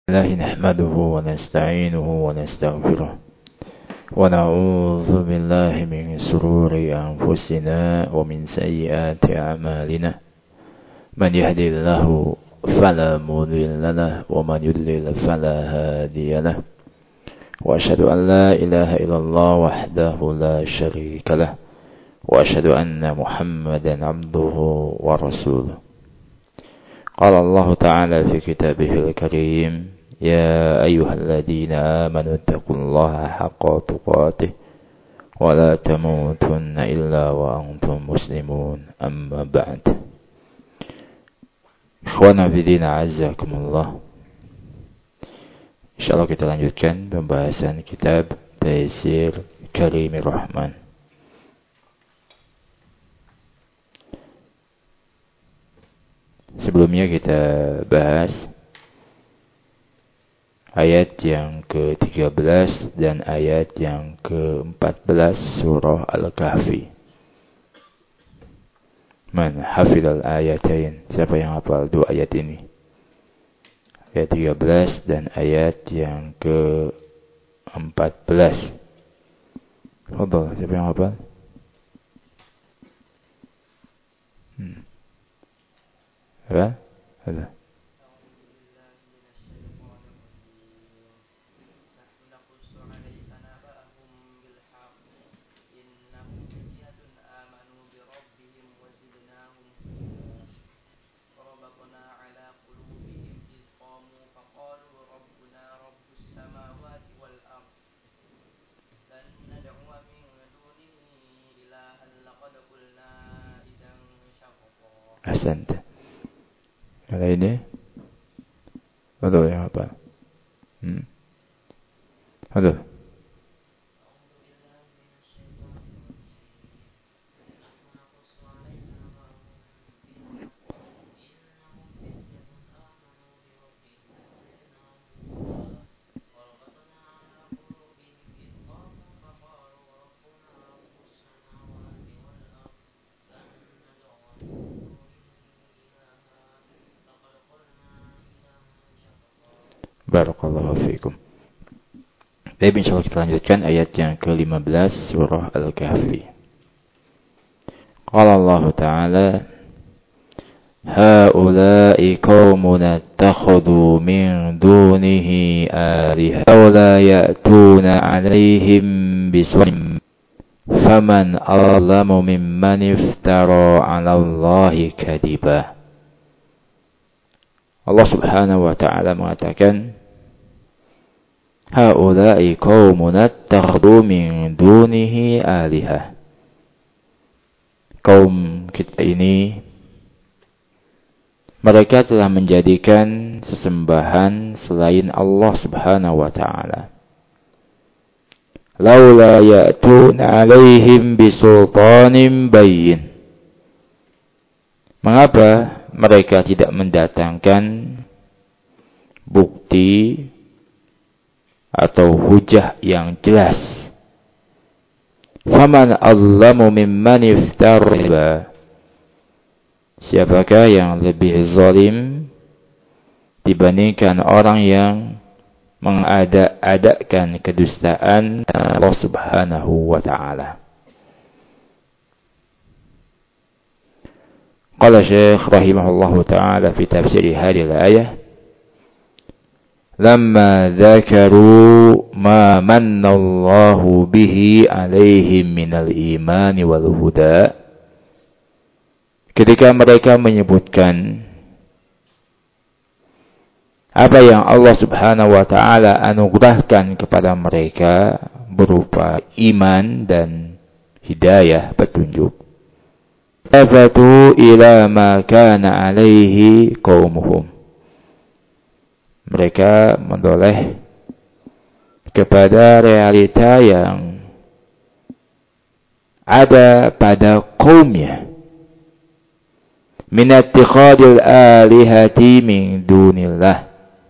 الله نحمده ونستعينه ونستغفره ونعوذ بالله من شرور أنفسنا ومن سيئات أعمالنا من يهدي الله فلا مضل له ومن يضلل فلا هادي له وأشهد أن لا إله إلا الله وحده لا شريك له وأشهد أن محمدا عبده ورسوله. قال الله تعالى في كتابه الكريم: يا أيها الذين آمنوا اتقوا الله حق تقاته ولا تموتن إلا وأنتم مسلمون. أما بعد. Ikhwana fillah azakumullah. Insyaallah kita lanjutkan pembahasan kitab Taysir Karimir Rahman. Sebelumnya kita bahas ayat yang ke-13 dan ayat yang ke-14 surah Al-Kahfi. Man hafidhal ayatain? Siapa yang hafal dua ayat ini? Ayat 13 dan ayat yang ke-14. Fadhal, siapa yang hafal? Apa? Ada. Ahsanta. Ada ini? Aduh, yang apa? Aduh. Barakallahu fiikum. Baik, insyaallah kita lanjutkan ayat yang ke-15 surah Al-Kahfi. Qala Allah Ta'ala: Haula'i qaumun attakhadhu min dunihi aliha wa la ya'tuna 'alaihim bisulmin faman azlamu mimman iftara 'ala Allahi kadiba. Allah Subhanahu wa Ta'ala mengatakan, Haula'i qaumun attakhadhu min dunihi alihah. Kaum kita ini, mereka telah menjadikan sesembahan selain Allah Subhanahu wa Ta'ala. Laula ya'tuna 'alaihim bisultanin bayyin. Mengapa mereka tidak mendatangkan bukti atau hujah yang jelas? Faman azlamu mimman iftara. Siapakah yang lebih zalim dibandingkan orang yang mengada-adakan kedustaan Allah Subhanahu wa Ta'ala? Qala Syekh rahimahullahu ta'ala fi tafsir hadhihi al-ayah: Lamma dzakaru ma manna Allahu bihi 'alaihim minal imani wal huda. Ketika mereka menyebutkan apa yang Allah Subhanahu wa Ta'ala anugerahkan kepada mereka berupa iman dan hidayah, petunjuk, tafatu ila ma kana alaihi qaumuhum. Mereka menoleh kepada realita yang ada pada kaumnya, min ittikhadil alihati min dunillah,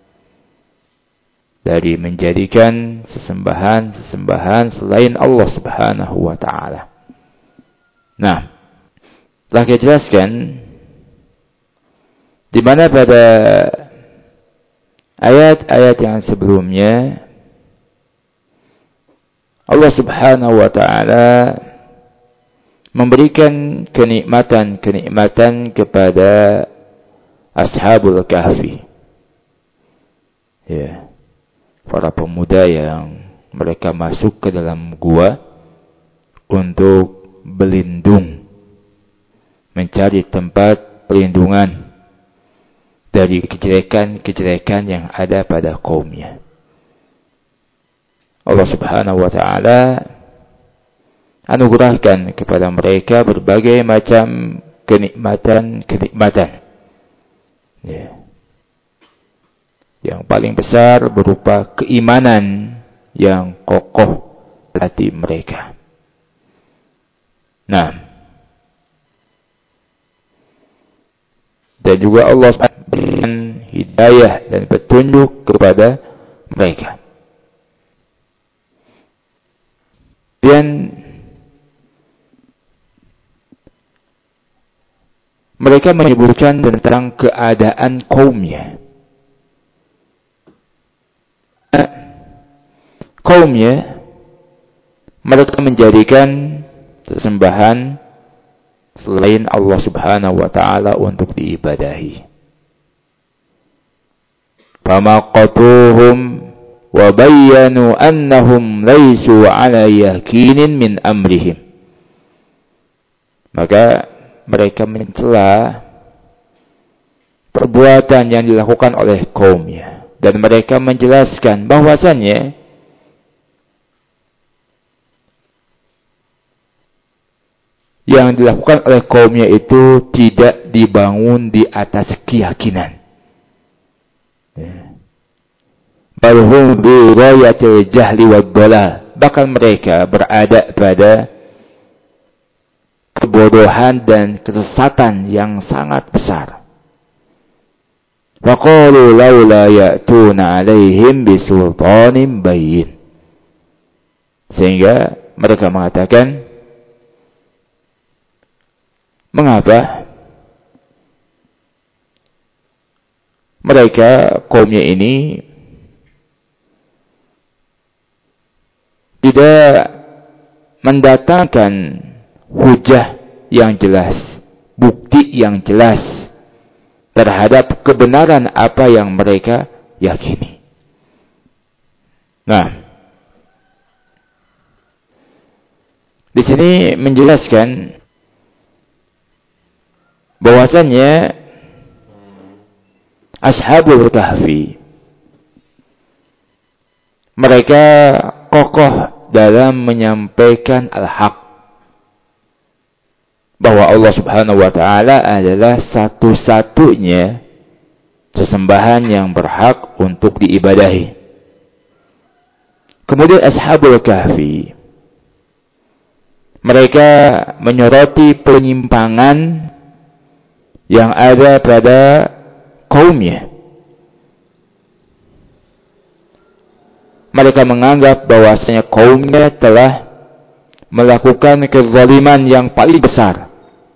dari menjadikan sesembahan selain Allah Subhanahu wa Ta'ala. Nah, telah kita jelaskan di mana pada ayat-ayat yang sebelumnya Allah Subhanahu wa taala memberikan kenikmatan kepada Ashabul Kahfi. Ya. Para pemuda yang mereka masuk ke dalam gua untuk berlindung, mencari tempat perlindungan dari kejelekan-kejelekan yang ada pada kaumnya. Allah Subhanahu wa taala anugerahkan kepada mereka berbagai macam kenikmatan. Ya. Yang paling besar berupa keimanan yang kokoh hati mereka. Nah, dan juga Allah berikan hidayah dan petunjuk kepada mereka. Dan mereka menyebutkan tentang keadaan kaumnya. Kaumnya, mereka menjadikan sesembahan selain Allah Subhanahu wa taala untuk diibadahi. Famaqatuhum wa bayyanu annahum laisu ala yakinin min amrihim. Maka mereka mencela perbuatan yang dilakukan oleh kaumnya, dan mereka menjelaskan bahwasannya yang dilakukan oleh kaumnya itu tidak dibangun di atas keyakinan. Balhum bi ghayatil jahli wad dhalal. Bahkan mereka berada pada kebodohan dan kesesatan yang sangat besar. Faqalu laula ya'tuna 'alaihim bisultanin bayyin. Sehingga mereka mengatakan, mengapa mereka kaumnya ini tidak mendatangkan hujah yang jelas, bukti yang jelas terhadap kebenaran apa yang mereka yakini. Nah, di sini menjelaskan bahwasannya Ashabul Kahfi mereka kokoh dalam menyampaikan al-haq, bahwa Allah Subhanahu wa taala adalah satu-satunya sesembahan yang berhak untuk diibadahi. Kemudian Ashabul Kahfi mereka menyoroti penyimpangan yang ada pada kaumnya. Mereka menganggap bahwasanya kaumnya telah melakukan kezaliman yang paling besar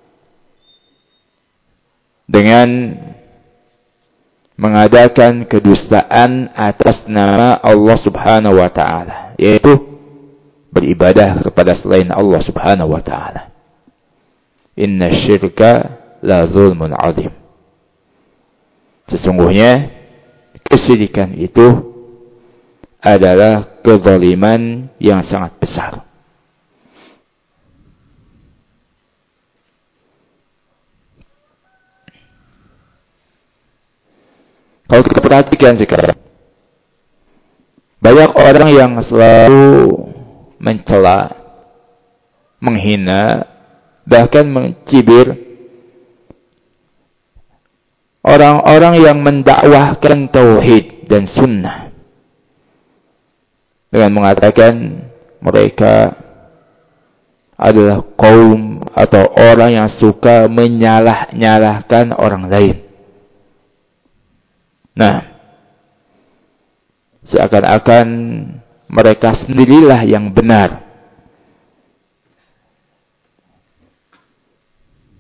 dengan mengadakan kedustaan atas nama Allah Subhanahu wa taala, yaitu beribadah kepada selain Allah Subhanahu wa taala. Inna syirka la zulmun azim. Sesungguhnya kesyirikan itu adalah kezaliman yang sangat besar. Kalau kita perhatikan sekarang, banyak orang yang selalu mencela, menghina, bahkan mencibir orang-orang yang mendakwahkan tauhid dan sunnah dengan mengatakan mereka adalah kaum atau orang yang suka menyalah-nyalahkan orang lain. Nah, seakan-akan mereka sendirilah yang benar.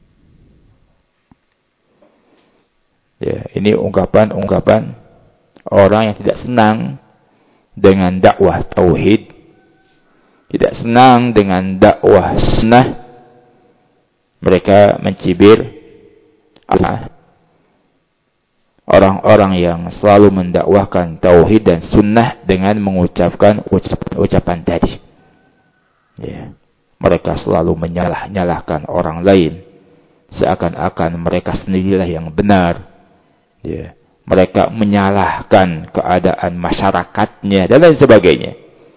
Ya, ini ungkapan-ungkapan orang yang tidak senang dengan dakwah tauhid, tidak senang dengan dakwah sunnah, mereka mencibir orang-orang yang selalu mendakwahkan tauhid dan sunnah dengan mengucapkan ucapan tadi. Ya. Mereka selalu menyalah-nyalahkan orang lain, seakan-akan mereka sendirilah yang benar. Ya. Mereka menyalahkan keadaan masyarakatnya dan lain sebagainya.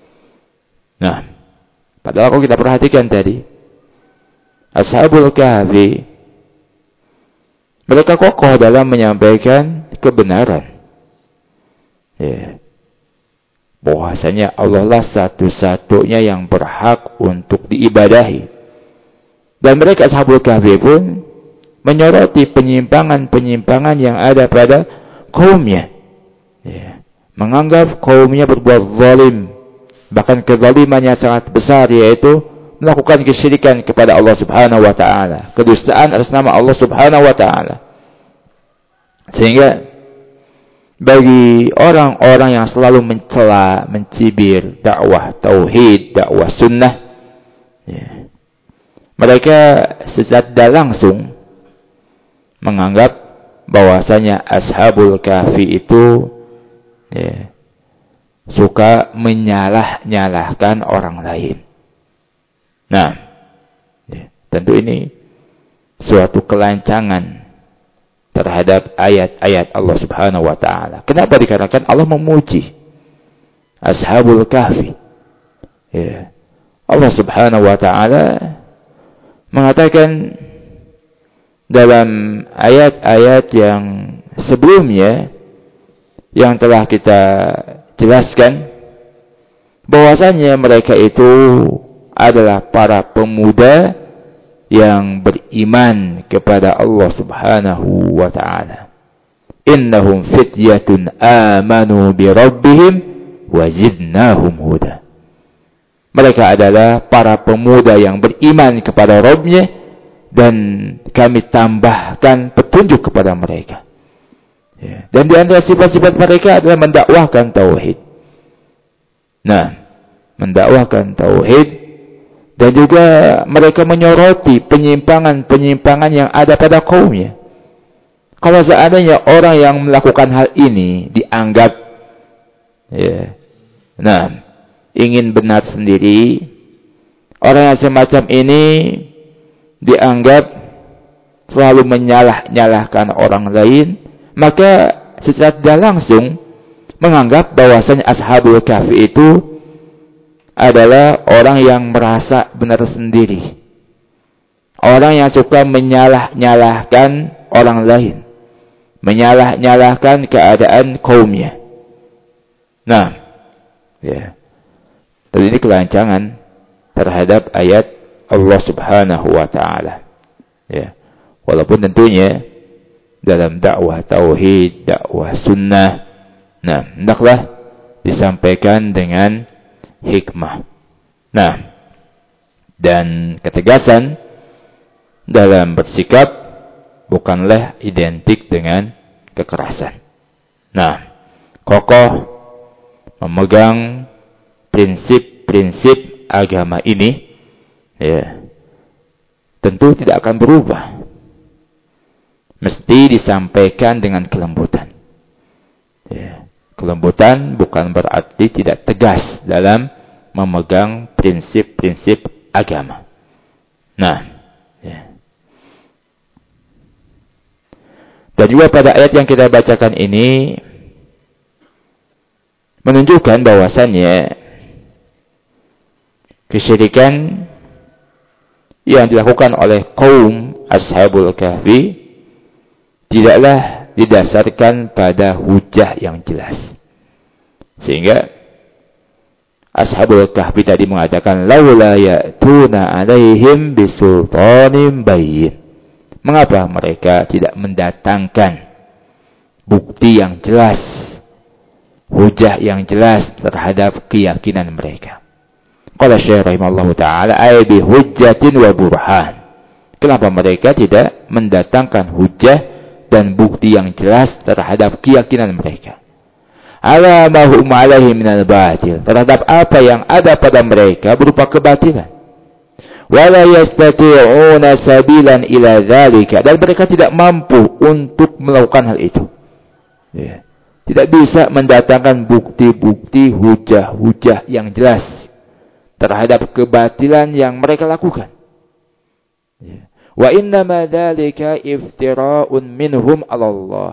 Nah, padahal kalau kita perhatikan tadi, Ashabul Kahfi, mereka kokoh dalam menyampaikan kebenaran. Ya. Bahwasanya Allah lah satu-satunya yang berhak untuk diibadahi. Dan mereka Ashabul Kahfi pun menyoroti penyimpangan-penyimpangan yang ada pada kaumnya. Ya. Menganggap kaumnya berbuat zalim. Bahkan kezalimannya sangat besar, yaitu melakukan kesyirikan kepada Allah Subhanahu wa taala, kedustaan atas nama Allah Subhanahu wa taala. Sehingga bagi orang-orang yang selalu mencela, mencibir dakwah tauhid, dakwah sunnah, ya, mereka secara langsung menganggap bahwasanya Ashabul Kahfi itu ya, suka menyalah-nyalahkan orang lain. Nah, ya, tentu ini suatu kelancangan terhadap ayat-ayat Allah Subhanahu wa taala. Kenapa? Dikarenakan Allah memuji Ashabul Kahfi. Ya. Allah Subhanahu wa taala mengatakan dalam ayat-ayat yang sebelumnya yang telah kita jelaskan bahwasanya mereka itu adalah para pemuda yang beriman kepada Allah Subhanahu wa taala. Innahum fityatun amanu bi rabbihim wa zidnahum huda. Mereka adalah para pemuda yang beriman kepada Rabb-nya dan kami tambahkan petunjuk kepada mereka. Ya. Dan di antara sifat-sifat mereka adalah mendakwahkan tauhid. Nah, mendakwahkan tauhid. Dan juga mereka menyoroti penyimpangan-penyimpangan yang ada pada kaumnya. Kalau seandainya orang yang melakukan hal ini dianggap ya, nah, ingin benar sendiri, orang yang semacam ini dianggap selalu menyalah-nyalahkan orang lain, maka secara tidak langsung menganggap bahwasanya Ashabul Kahfi itu adalah orang yang merasa benar sendiri. Orang yang suka menyalah-nyalahkan orang lain. Menyalah-nyalahkan keadaan kaumnya. Nah, ya. Dan ini kelancangan terhadap ayat Allah Subhanahu wa taala. Ya. Walaupun tentunya dalam dakwah tauhid, dakwah sunnah, nah, hendaklah disampaikan dengan hikmah. Nah, dan ketegasan dalam bersikap bukanlah identik dengan kekerasan. Nah, kokoh memegang prinsip-prinsip agama ini, ya, tentu tidak akan berubah. Mesti disampaikan dengan kelembutan. Ya. Kelembutan bukan berarti tidak tegas dalam memegang prinsip-prinsip agama. Nah, ya. Dan juga pada ayat yang kita bacakan ini menunjukkan bahwasannya kesyirikan yang dilakukan oleh kaum Ashabul Kahfi tidaklah didasarkan pada hujah yang jelas. Sehingga Ashabul Kahfi tadi mengatakan laula ya'tuna 'alaihim bisultanin bayyin. Mengapa mereka tidak mendatangkan bukti yang jelas, hujah yang jelas terhadap keyakinan mereka? Qala Syekh rahimallahu taala ay bi hujjatin wa burhan. Kenapa mereka tidak mendatangkan hujah dan bukti yang jelas terhadap keyakinan mereka? ala ma hum alaihi minal batil, terhadap apa yang ada pada mereka berupa kebatilan. Wala yastati'una sabilan ila dzalika, dan mereka tidak mampu untuk melakukan hal itu. Ya. Tidak bisa mendatangkan bukti-bukti, hujah-hujah yang jelas terhadap kebatilan yang mereka lakukan. Ya. Wa innama dzalika iftira'un minhum 'ala Allah.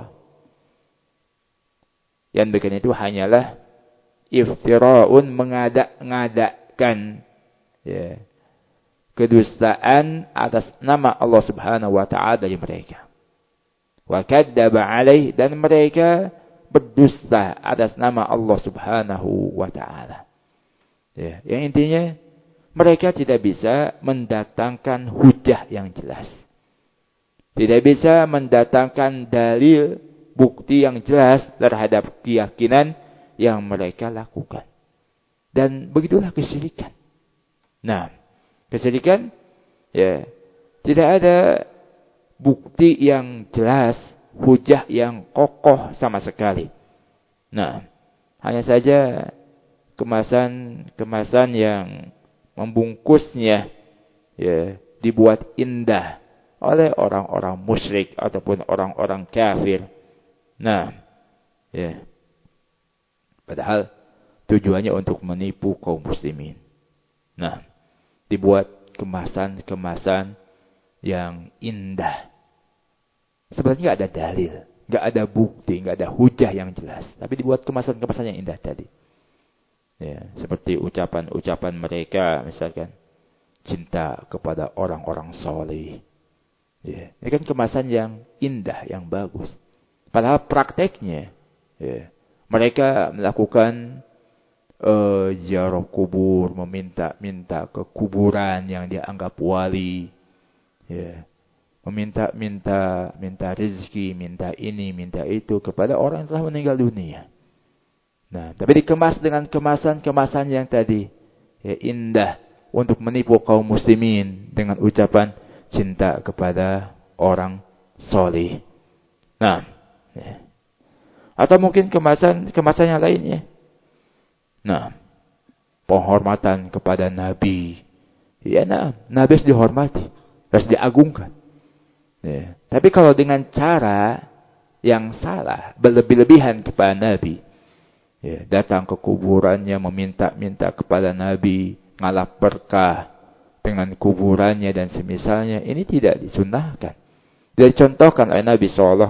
Yang demikian itu hanyalah iftira'un, mengada-ngadakan, ya, kedustaan atas nama Allah Subhanahu wa taala dari mereka. Wa kadzdzaba alaih, dan mereka berdusta atas nama Allah Subhanahu wa taala. Ya, yang intinya mereka tidak bisa mendatangkan hujah yang jelas. Tidak bisa mendatangkan dalil, bukti yang jelas terhadap keyakinan yang mereka lakukan. Dan begitulah kesyirikan. Nah, kesyirikan, ya, tidak ada bukti yang jelas, hujah yang kokoh sama sekali. Nah, hanya saja kemasan yang membungkusnya, ya, dibuat indah oleh orang-orang musyrik ataupun orang-orang kafir. Nah, ya, padahal tujuannya untuk menipu kaum muslimin. Nah, dibuat kemasan-kemasan yang indah. Sebenarnya nggak ada dalil, nggak ada bukti, nggak ada hujah yang jelas. Tapi dibuat kemasan-kemasan yang indah tadi. Ya, seperti ucapan-ucapan mereka, misalkan cinta kepada orang-orang soleh. Ya, ini kan kemasan yang indah, yang bagus. Padahal prakteknya, ya, mereka melakukan ziarah kubur, meminta-minta ke kuburan yang dianggap wali, ya, minta rezeki, minta ini, minta itu kepada orang yang telah meninggal dunia. Nah, tapi dikemas dengan kemasan-kemasan yang tadi, ya, indah untuk menipu kaum muslimin dengan ucapan cinta kepada orang soleh. Nah, ya. Atau mungkin kemasan yang lainnya. Nah, penghormatan kepada Nabi. Ya, nah, Nabi harus dihormati, harus diagungkan. Ya. Tapi kalau dengan cara yang salah, berlebih-lebihan kepada Nabi, ya, datang ke kuburannya, meminta-minta kepada Nabi, ngalap berkah dengan kuburannya dan semisalnya, ini tidak disunnahkan. Dicontohkan oleh Nabi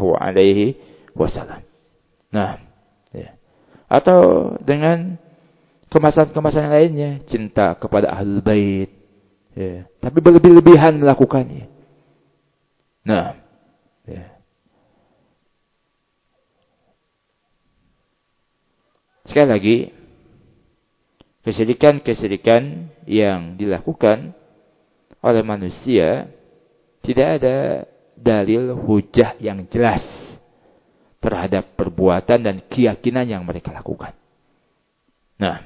SAW. Nah, ya. Atau dengan kemasan-kemasan lainnya, cinta kepada Ahlul Bait, ya, tapi berlebih-lebihan melakukannya. Nah, ya. Sekali lagi, kesyirikan yang dilakukan oleh manusia tidak ada dalil hujah yang jelas terhadap perbuatan dan keyakinan yang mereka lakukan. Nah,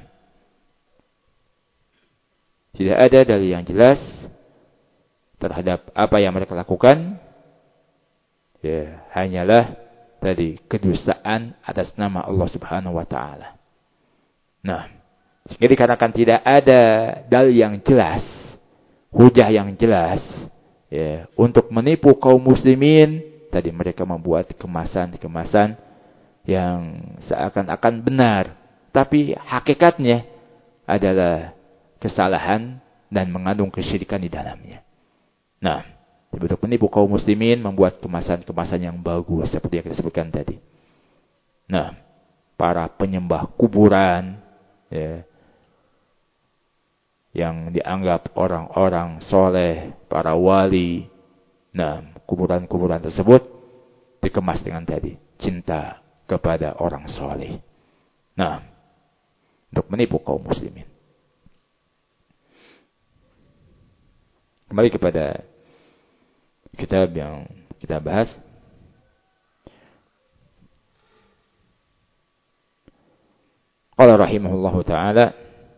tidak ada dalil yang jelas terhadap apa yang mereka lakukan. Ya, hanyalah tadi kedustaan atas nama Allah Subhanahu wa taala. Nah, sehingga dikarenakan tidak ada dalil yang jelas, hujah yang jelas, ya, untuk menipu kaum muslimin, tadi mereka membuat kemasan-kemasan yang seakan-akan benar, tapi hakikatnya adalah kesalahan dan mengandung kesyirikan di dalamnya. Nah, untuk menipu kaum muslimin, membuat kemasan-kemasan yang bagus seperti yang kita sebutkan tadi. Nah, para penyembah kuburan, ya, yang dianggap orang-orang soleh, para wali. Nah, kuburan-kuburan tersebut dikemas dengan tadi cinta kepada orang soleh. Nah, untuk menipu kaum muslimin. Kembali kepada kitab yang kita bahas. Qala rahimahullahu ta'ala,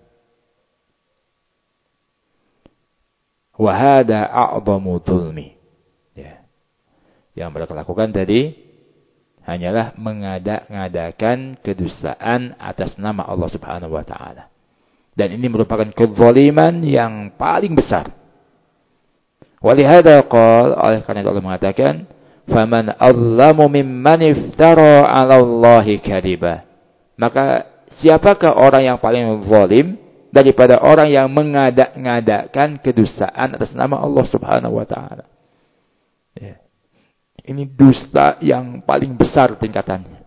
wa hadha a'zamu dzulmi. Ya. Yang mereka lakukan tadi hanyalah mengada-ngadakan kedustaan atas nama Allah Subhanahu wa taala. Dan ini merupakan kezaliman yang paling besar. Walihada qala, oleh karena itu Allah mengatakan, "Faman azlamu mimman iftara 'ala Allahi kadiba." Maka siapakah orang yang paling zalim daripada orang yang mengada-ngadakan kedustaan atas nama Allah Subhanahu wa taala? Ya. Ini dusta yang paling besar tingkatannya.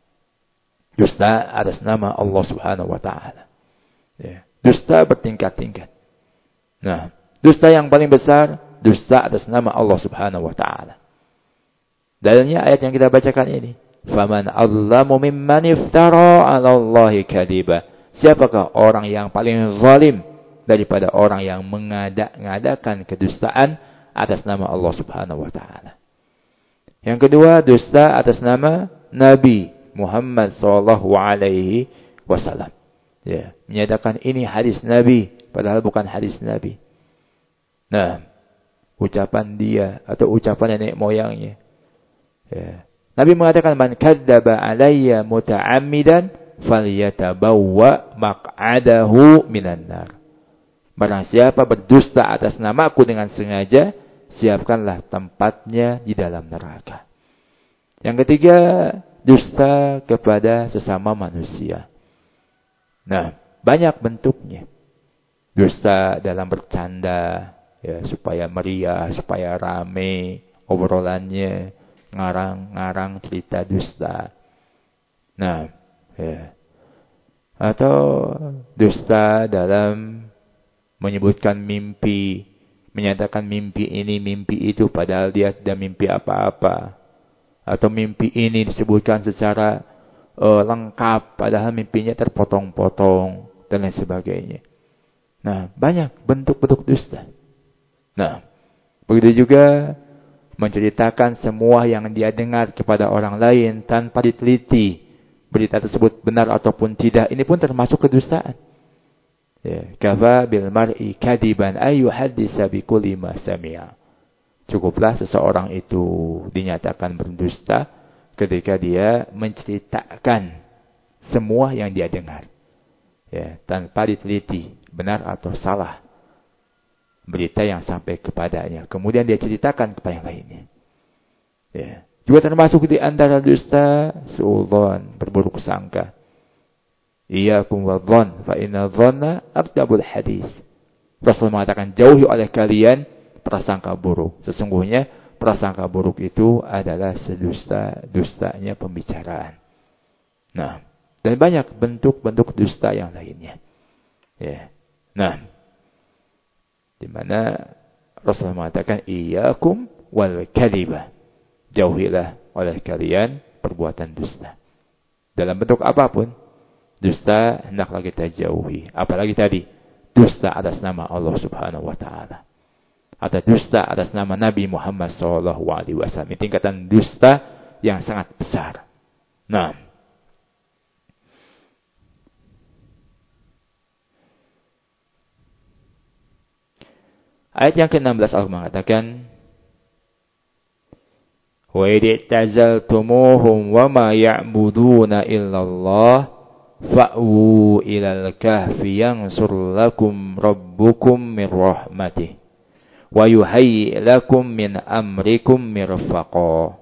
Dusta atas nama Allah Subhanahu wa taala. Ya. Dusta bertingkat-tingkat. Nah, dusta yang paling besar, dusta atas nama Allah Subhanahu wa taala. Dalilnya ayat yang kita bacakan ini. Faman azlamu mimman iftara 'ala Allahi kadiba. Siapakah orang yang paling zalim daripada orang yang mengada-ngadakan kedustaan atas nama Allah Subhanahu wa taala. Yang kedua, dusta atas nama Nabi Muhammad sallallahu alaihi wasallam. Ya, menyatakan ini hadis Nabi padahal bukan hadis Nabi. Nah, ucapan dia atau ucapan nenek moyangnya. Ya. Nabi mengatakan man kadzdzaba alayya muta'ammidan falyatabawwa maq'adahu minan nar. Barang siapa berdusta atas namaku dengan sengaja, siapkanlah tempatnya di dalam neraka. Yang ketiga, dusta kepada sesama manusia. Nah, banyak bentuknya. Dusta dalam bercanda, ya, supaya meriah, supaya rame obrolannya, ngarang-ngarang cerita dusta. Nah, ya. Atau dusta dalam menyebutkan mimpi, menyatakan mimpi ini, mimpi itu, padahal dia tidak mimpi apa-apa. Atau mimpi ini disebutkan secara lengkap, padahal mimpinya terpotong-potong, dan lain sebagainya. Nah, banyak bentuk-bentuk dusta. Nah, begitu juga menceritakan semua yang dia dengar kepada orang lain tanpa diteliti berita tersebut benar ataupun tidak. Ini pun termasuk kedustaan. Ya, kafa bil mar'i kadiban ay yuhaddisa bi kulli ma sami'a. Cukuplah seseorang itu dinyatakan berdusta ketika dia menceritakan semua yang dia dengar. Ya, tanpa diteliti benar atau salah berita yang sampai kepadanya. Kemudian dia ceritakan kepada yang lainnya. Ya. Juga termasuk di antara dusta suudzon, berburuk sangka. Iyyakum wadh-dhon fa inna dhanna abdabul hadis. Rasul mengatakan, jauhi oleh kalian prasangka buruk. Sesungguhnya prasangka buruk itu adalah sedusta-dustanya pembicaraan. Nah, dan banyak bentuk-bentuk dusta yang lainnya. Ya. Nah, di mana Rasul mengatakan iyyakum wal kadhiba. Jauhilah oleh kalian perbuatan dusta. Dalam bentuk apapun, dusta hendaklah kita jauhi. Apalagi tadi, dusta atas nama Allah Subhanahu wa taala. Atau dusta atas nama Nabi Muhammad sallallahu alaihi wasallam. Ini tingkatan dusta yang sangat besar. Nah, ayat yang ke-16 Allah mengatakan, wa id'tazaltumuhum wa ma ya'buduna illallah fa'u ilal kahfi yansur lakum rabbukum min rahmatih wa yuhayyi lakum min amrikum mirfaqa.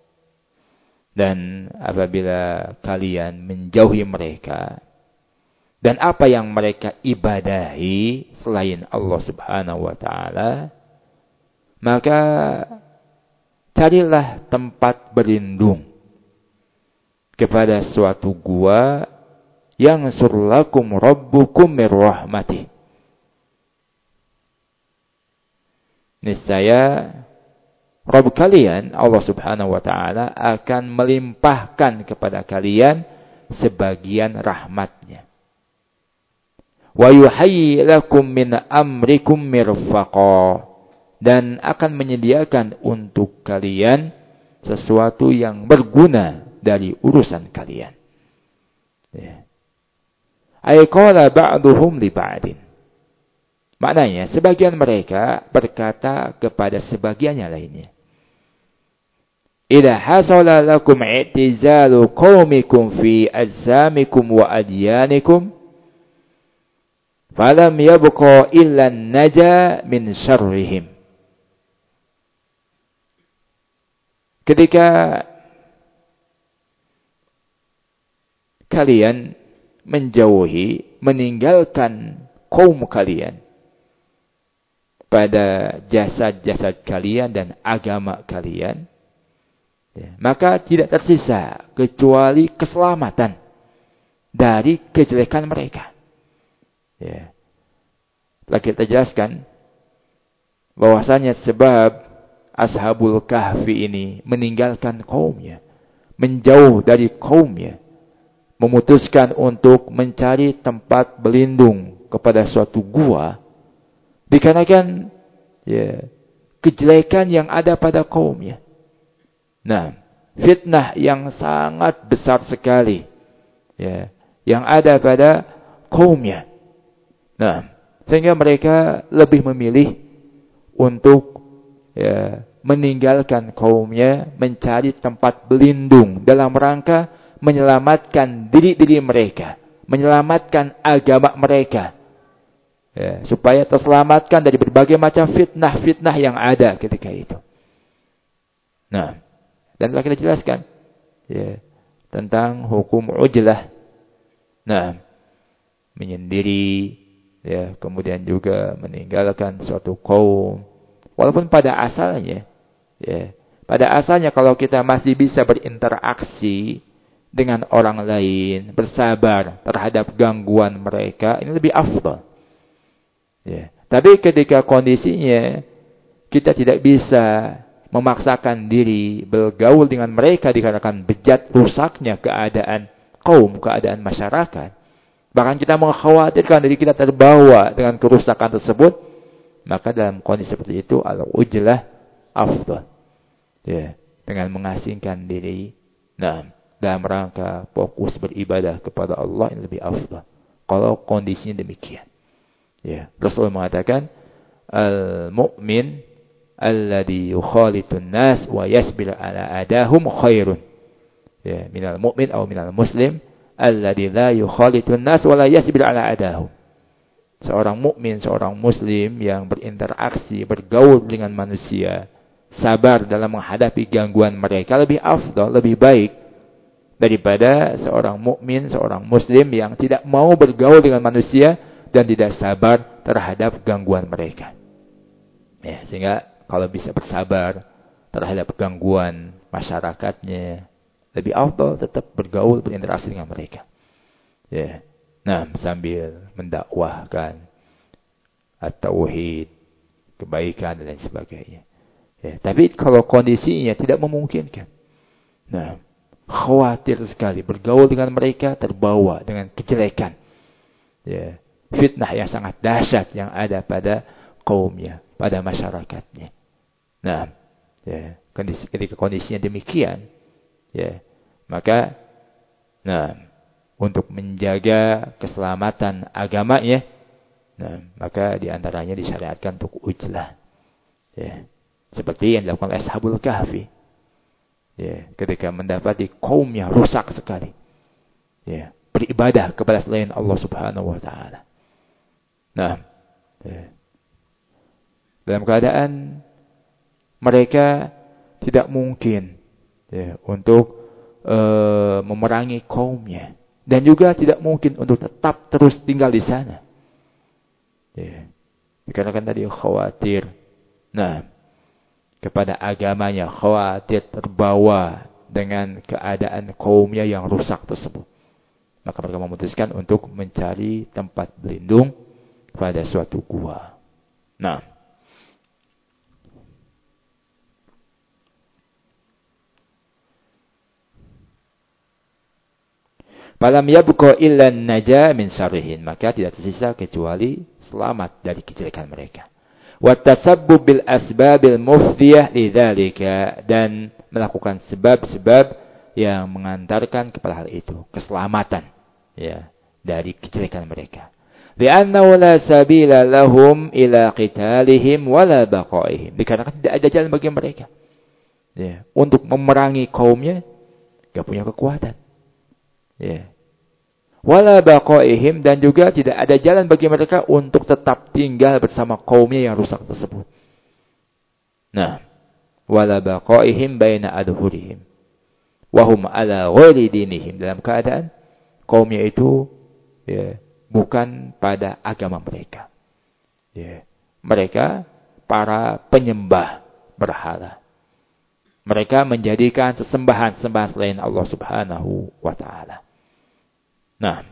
Dan apabila kalian menjauhi mereka dan apa yang mereka ibadahi selain Allah Subhanahu wa taala, maka carilah tempat berlindung kepada suatu gua yang surlakum rabbukum mir rahmatih. Niscaya Rabb kalian, Allah Subhanahu wa taala, akan melimpahkan kepada kalian sebagian rahmatnya. Wa yuhayyi lakum min amrikum mirfaqa. Dan akan menyediakan untuk kalian sesuatu yang berguna dari urusan kalian. Ya. Ay qala ba'duhum li ba'din. Maknanya, sebagian mereka berkata kepada sebagian yang lainnya. idza hasala lakum i'tizalu qaumikum fi ajsamikum wa adyanikum falam yabqa illa naja min syarrihim. Ketika kalian menjauhi, meninggalkan kaum kalian pada jasad-jasad kalian dan agama kalian, ya, maka tidak tersisa kecuali keselamatan dari kejelekan mereka. Ya. Telah kita jelaskan bahwasanya sebab Ashabul Kahfi ini meninggalkan kaumnya, menjauh dari kaumnya, memutuskan untuk mencari tempat berlindung kepada suatu gua, dikarenakan ya, kejelekan yang ada pada kaumnya. Nah, fitnah yang sangat besar sekali ya, yang ada pada kaumnya. Nah, sehingga mereka lebih memilih untuk ya, meninggalkan kaumnya, mencari tempat berlindung dalam rangka menyelamatkan diri-diri mereka, menyelamatkan agama mereka. Ya, supaya terselamatkan dari berbagai macam fitnah-fitnah yang ada ketika itu. Nah, dan telah kita jelaskan ya, tentang hukum ujlah. Nah, menyendiri, ya, kemudian juga meninggalkan suatu kaum, walaupun pada asalnya, ya, pada asalnya kalau kita masih bisa berinteraksi dengan orang lain, bersabar terhadap gangguan mereka, ini lebih afdal. Ya. Tapi ketika kondisinya kita tidak bisa memaksakan diri bergaul dengan mereka dikarenakan bejat rusaknya keadaan kaum, keadaan masyarakat, bahkan kita mengkhawatirkan diri kita terbawa dengan kerusakan tersebut, maka dalam kondisi seperti itu al-ujlah afdal. Ya, dengan mengasingkan diri, nah, dalam rangka fokus beribadah kepada Allah, ini lebih afdal kalau kondisinya demikian. Ya, Rasulullah mengatakan al-mu'min alladhi yukhalitun nas wa yasbir ala adahum khairun. Ya, minal mu'min atau minal muslim alladhi la yukhalitun nas wa la yasbir ala adahum. Seorang mukmin, seorang muslim yang berinteraksi, bergaul dengan manusia, sabar dalam menghadapi gangguan mereka, lebih afdal, lebih baik daripada seorang mukmin, seorang muslim yang tidak mau bergaul dengan manusia dan tidak sabar terhadap gangguan mereka. Ya, sehingga kalau bisa bersabar terhadap gangguan masyarakatnya, lebih afdal tetap bergaul, berinteraksi dengan mereka. Ya. Nah, sambil mendakwahkan at-tauhid, kebaikan dan lain sebagainya. Ya, tapi kalau kondisinya tidak memungkinkan, nah, khawatir sekali bergaul dengan mereka, terbawa dengan kejelekan. Ya. Fitnah yang sangat dahsyat yang ada pada kaumnya, pada masyarakatnya. Nah, ya, ketika kondisinya demikian, ya, maka, nah, untuk menjaga keselamatan agamanya, nah, maka diantaranya disyariatkan untuk ujlah, ya, seperti yang dilakukan oleh Ashabul Kahfi, ya, ketika mendapati kaum yang rusak sekali, ya, beribadah kepada selain Allah Subhanahu Wa Taala. Nah, ya, dalam keadaan mereka tidak mungkin, ya, untuk memerangi kaumnya, dan juga tidak mungkin untuk tetap terus tinggal di sana. Ya, dikarenakan tadi khawatir, nah, kepada agamanya, khawatir terbawa dengan keadaan kaumnya yang rusak tersebut. Maka mereka memutuskan untuk mencari tempat berlindung pada suatu gua. Nah, falam yabqa illa naja min syarrihin, maka tidak tersisa kecuali selamat dari kejelekan mereka. Wa tasabbub bil asbabil mufdiyah lidzalika, dan melakukan sebab-sebab yang mengantarkan kepada hal itu, keselamatan, ya, dari kejelekan mereka. Li'annahu la sabila lahum ila qitalihim wala baqaihim, dikarenakan tidak ada jalan bagi mereka, Ya, untuk memerangi kaumnya enggak punya kekuatan. Ya. Wala baqaihim, dan juga tidak ada jalan bagi mereka untuk tetap tinggal bersama kaumnya yang rusak tersebut. Nah, wala baqaihim baina adhurihim wa hum ala ghairi dinihim, dalam keadaan kaumnya itu ya, bukan pada agama mereka. Ya. Mereka para penyembah berhala. Mereka menjadikan sesembahan-sembahan selain Allah Subhanahu wa taala. Nah,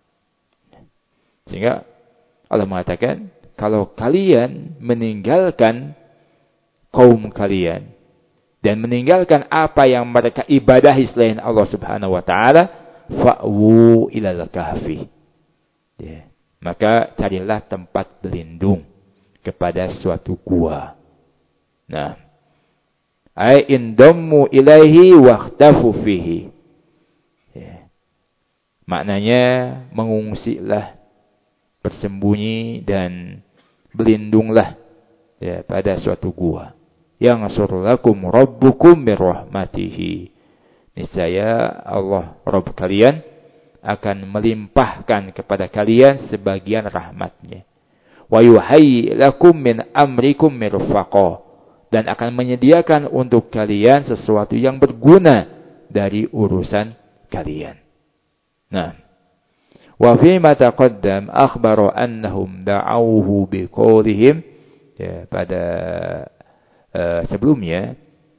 sehingga Allah mengatakan, kalau kalian meninggalkan kaum kalian dan meninggalkan apa yang mereka ibadahi selain Allah Subhanahu wa taala, fa'wu ilal kahfi. Ya. Maka carilah tempat berlindung kepada suatu gua. Nah, ai indammu ilaihi wahtafu fihi. Ya. Maknanya mengungsilah, bersembunyi dan berlindunglah ya pada suatu gua. Yang surlakum rabbukum birrahmatihi. Niscaya Allah Rabb kalian akan melimpahkan kepada kalian sebagian rahmatnya. Wa yuhayyi lakum min amrikum mirfaqa, dan akan menyediakan untuk kalian sesuatu yang berguna dari urusan kalian. Nah, wa fi ma taqaddam akhbara annahum da'awhu biqaulihim, ya, pada sebelumnya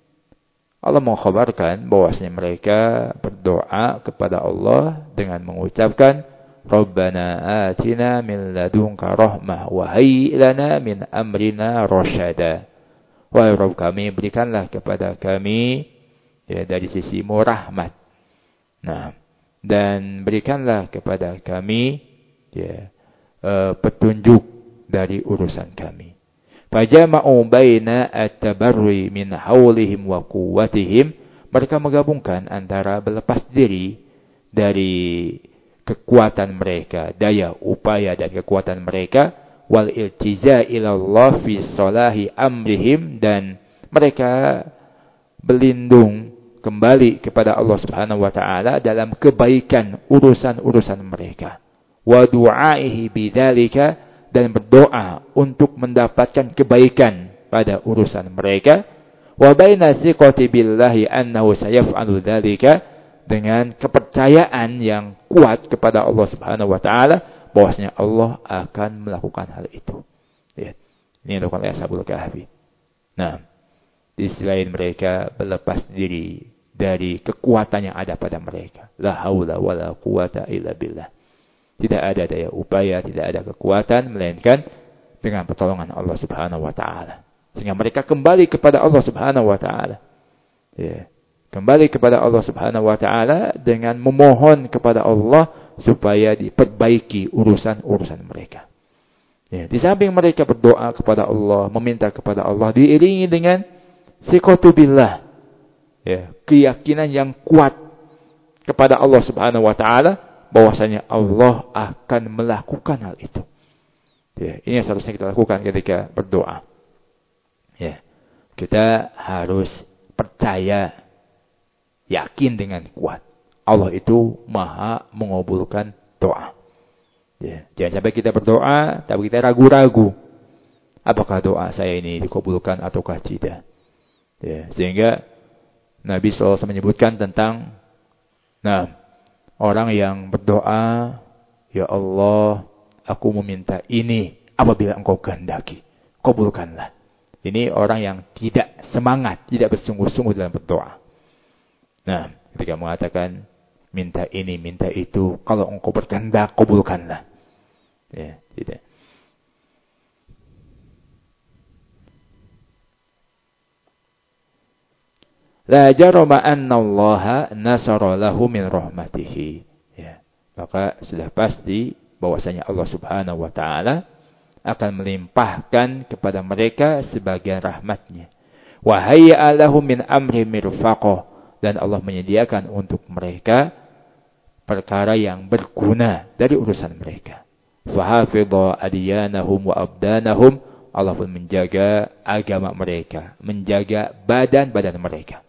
Allah mengkhabarkan bahwasanya mereka berdoa kepada Allah dengan mengucapkan Rabbana atina min ladunka rahmah wa hayyi lana min amrina rasyada. Wahai Rabb kami, berikanlah kepada kami ya dari sisimu rahmat. Nah, dan berikanlah kepada kami ya petunjuk dari urusan kami. Fajama'u baina at-tabarri min haulihim wa quwwatihim, mereka menggabungkan antara berlepas diri dari kekuatan mereka, daya upaya dan kekuatan mereka, wal iltiza ila Allah fi salahi amrihim, dan mereka berlindung kembali kepada Allah Subhanahu wa taala dalam kebaikan urusan-urusan mereka. Wa du'aihi bidzalika, dan berdoa untuk mendapatkan kebaikan pada urusan mereka. Wa baina siqati billahi annahu sayaf'alu dzalika, dengan kepercayaan yang kuat kepada Allah Subhanahu wa taala bahwasanya Allah akan melakukan hal itu. Ya. Ini dilakukan oleh Ashabul Kahfi. Nah, di sisi lain mereka berlepas diri dari kekuatan yang ada pada mereka. La haula wala quwata illa billah. Tidak ada daya upaya, tidak ada kekuatan, melainkan dengan pertolongan Allah Subhanahu wa taala. Sehingga mereka kembali kepada Allah Subhanahu wa taala. Ya. Kembali kepada Allah Subhanahu wa taala dengan memohon kepada Allah supaya diperbaiki urusan-urusan mereka. Ya, di samping mereka berdoa kepada Allah, meminta kepada Allah, diiringi dengan siqatu billah. Ya, keyakinan yang kuat kepada Allah Subhanahu wa taala bahwasanya Allah akan melakukan hal itu. Ya, ini yang seharusnya kita lakukan ketika berdoa. Ya, kita harus percaya, yakin dengan kuat Allah itu maha mengabulkan doa. Ya, jangan sampai kita berdoa tapi kita ragu-ragu apakah doa saya ini dikabulkan ataukah tidak. Ya, sehingga Nabi SAW menyebutkan tentang orang yang berdoa, ya Allah, aku meminta ini apabila engkau kehendaki, kabulkanlah. Ini orang yang tidak semangat, tidak bersungguh-sungguh dalam berdoa. Nah, ketika mengatakan minta ini, minta itu, kalau engkau berkehendak, kabulkanlah. Ya, tidak. La jarama anna Allah nasara lahu min rahmatihi. Ya, maka sudah pasti bahwasanya Allah Subhanahu wa taala akan melimpahkan kepada mereka sebagian rahmatnya. Wa hayya lahu min amri mirfaqah, dan Allah menyediakan untuk mereka perkara yang berguna dari urusan mereka. Fahafidha adyanahum wa abdanahum, Allah pun menjaga agama mereka, menjaga badan-badan mereka.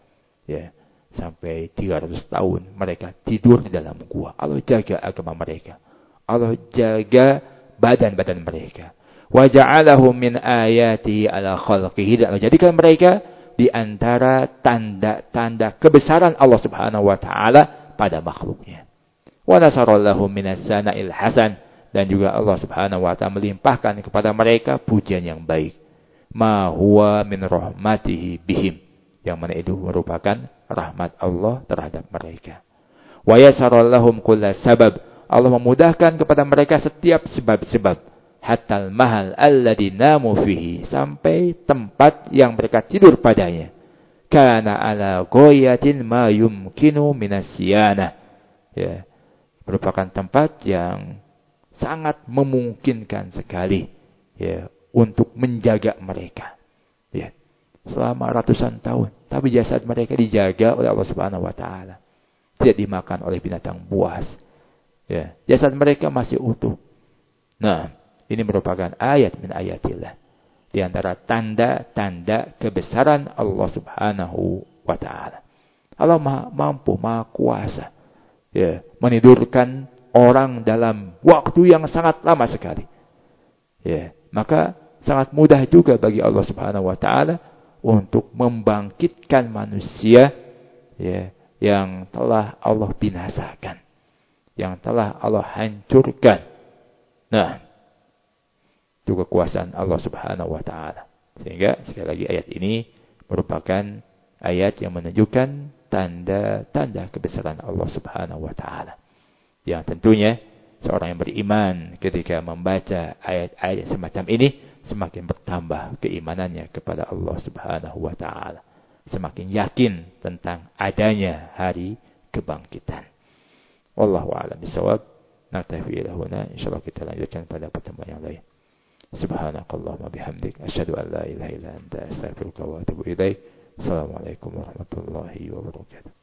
Ya, sampai 300 tahun mereka tidur di dalam gua. Allah jaga agama mereka. Allah jaga badan-badan mereka. Wa ja'alahum min ayatihi ala khalqihi. Dan jadikan mereka di antara tanda-tanda kebesaran Allah Subhanahu wa taala pada makhluknya. Wa nasarallahu minas sana'il hasan. Dan juga Allah Subhanahu wa ta'ala melimpahkan kepada mereka pujian yang baik. Ma huwa min rahmatihi bihim. Yang mana itu merupakan rahmat Allah terhadap mereka. Wa yasarallahum kulla sabab. Allah memudahkan kepada mereka setiap sebab-sebab. Hatta al-mahal alladhi namu fihi. Sampai tempat yang mereka tidur padanya. Kana ala goyatin ma yumkinu minasyana. Ya, merupakan tempat yang sangat memungkinkan sekali ya untuk menjaga mereka ya selama ratusan tahun, tapi jasad mereka dijaga oleh Allah Subhanahu wa taala, tidak dimakan oleh binatang buas ya, jasad mereka masih utuh. Nah, ini merupakan ayat min ayatillah, di antara tanda-tanda kebesaran Allah Subhanahu wa taala. Allah mampu, maha kuasa ya menidurkan orang dalam waktu yang sangat lama sekali. Ya, maka sangat mudah juga bagi Allah Subhanahu wa taala untuk membangkitkan manusia ya yang telah Allah binasakan, yang telah Allah hancurkan. Nah, itu kekuasaan Allah Subhanahu wa taala. Sehingga sekali lagi ayat ini merupakan ayat yang menunjukkan tanda-tanda kebesaran Allah Subhanahu wa taala. Yang tentunya seorang yang beriman ketika membaca ayat-ayat semacam ini semakin bertambah keimanannya kepada Allah Subhanahu wa taala, semakin yakin tentang adanya hari kebangkitan. Wallahu a'lam bishawab. Naktafi ila huna, insyaallah kita lanjutkan pada pertemuan yang lain. Subhanakallahumma bihamdik asyhadu an la ilaha illa anta astaghfiruka wa atubu ilaik. Assalamualaikum warahmatullahi wabarakatuh.